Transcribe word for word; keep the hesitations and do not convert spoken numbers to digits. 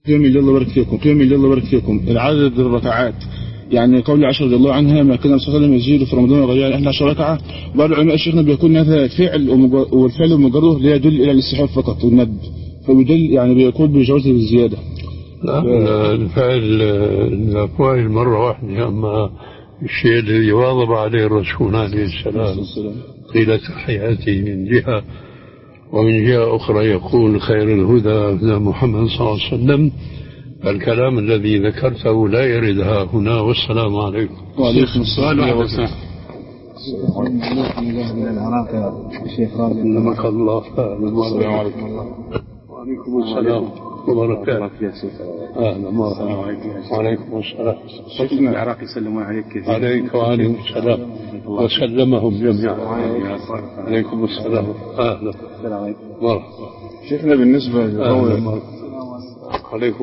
جميل، الله يبارك فيكم. جميل، الله يبارك فيكم. العدد الركعات، يعني قول عائشة رضي الله عنها ما كان الرسول صلى الله عليه وسلم يزيد في رمضان غير احدى عشرة ركعة. بعض العلماء شيخنا بيكون هذا فعل والفعل المجرد لا يدل الى الاستحباب فقط والندب، فبيدل يعني بيكون بجواز الزيادة. لا، الفعل الأفوال مرة واحدة، أما الشيء الذي واظب عليه الرسول عليه السلام طيلة حياته من جهة، ومن جهة أخرى يقول خير الهدى هدى محمد صلى الله عليه وسلم. الكلام الذي ذكرته لا يرد ها هنا. والسلام عليكم. وعليكم السلام ورحمة الله. من العراق يا شيخ راجل. نمك الله. السلام عليكم. وعليكم السلام وبركاته. أهلا مرحبا. وعليكم السلام. شيخنا العراق يسلمون عليك كثير. عليك وعليكم السلام وسلمهم جميعا. عليكم السلام. أهلا. السلام عليكم. مرحبا. شيخنا بالنسبة لقول عليكم